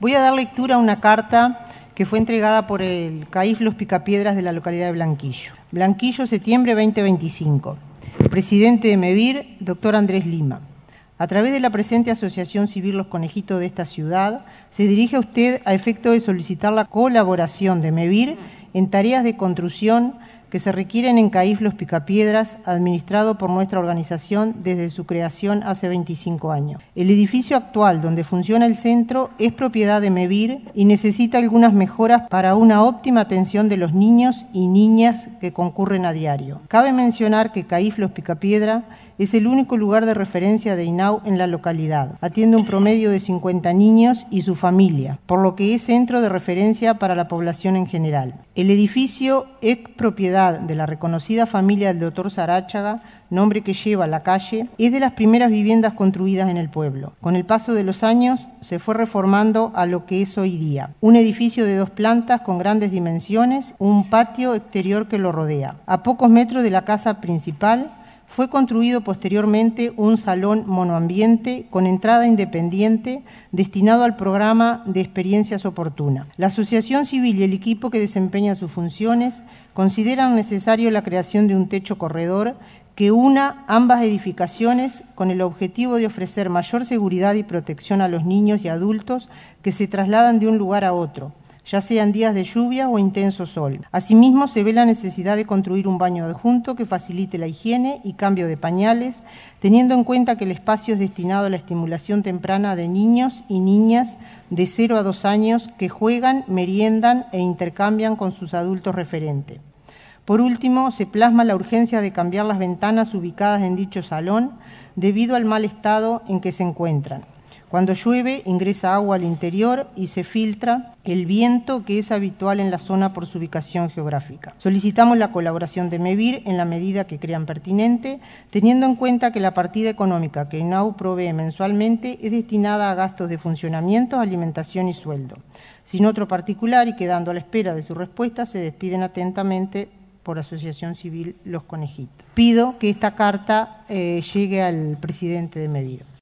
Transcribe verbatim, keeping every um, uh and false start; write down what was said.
Voy a dar lectura a una carta que fue entregada por el CAIF Los Picapiedras de la localidad de Blanquillo. Blanquillo, septiembre veinte veinticinco. Presidente de MEVIR, doctor Andrés Lima. A través de la presente Asociación Civil Los Conejitos de esta ciudad, se dirige a usted a efecto de solicitar la colaboración de MEVIR en tareas de construcción que se requieren en CAIF Los Picapiedras, administrado por nuestra organización desde su creación hace veinticinco años. El edificio actual donde funciona el centro es propiedad de MEVIR y necesita algunas mejoras para una óptima atención de los niños y niñas que concurren a diario. Cabe mencionar que CAIF Los Picapiedra es el único lugar de referencia de I N A U en la localidad. Atiende un promedio de cincuenta niños y su familia, por lo que es centro de referencia para la población en general. El edificio es propiedad de la reconocida familia del doctor Saráchaga, nombre que lleva la calle, es de las primeras viviendas construidas en el pueblo. Con el paso de los años se fue reformando a lo que es hoy día. Un edificio de dos plantas con grandes dimensiones, un patio exterior que lo rodea. A pocos metros de la casa principal, fue construido posteriormente un salón monoambiente con entrada independiente destinado al programa de experiencias oportunas. La asociación civil y el equipo que desempeña sus funciones consideran necesario la creación de un techo corredor que una ambas edificaciones con el objetivo de ofrecer mayor seguridad y protección a los niños y adultos que se trasladan de un lugar a otro, ya sean días de lluvia o intenso sol. Asimismo, se ve la necesidad de construir un baño adjunto que facilite la higiene y cambio de pañales, teniendo en cuenta que el espacio es destinado a la estimulación temprana de niños y niñas de cero a dos años que juegan, meriendan e intercambian con sus adultos referentes. Por último, se plasma la urgencia de cambiar las ventanas ubicadas en dicho salón debido al mal estado en que se encuentran. Cuando llueve, ingresa agua al interior y se filtra el viento que es habitual en la zona por su ubicación geográfica. Solicitamos la colaboración de MEVIR en la medida que crean pertinente, teniendo en cuenta que la partida económica que I N A U provee mensualmente es destinada a gastos de funcionamiento, alimentación y sueldo. Sin otro particular y quedando a la espera de su respuesta, se despiden atentamente por Asociación Civil Los Conejitos. Pido que esta carta eh, llegue al presidente de MEVIR.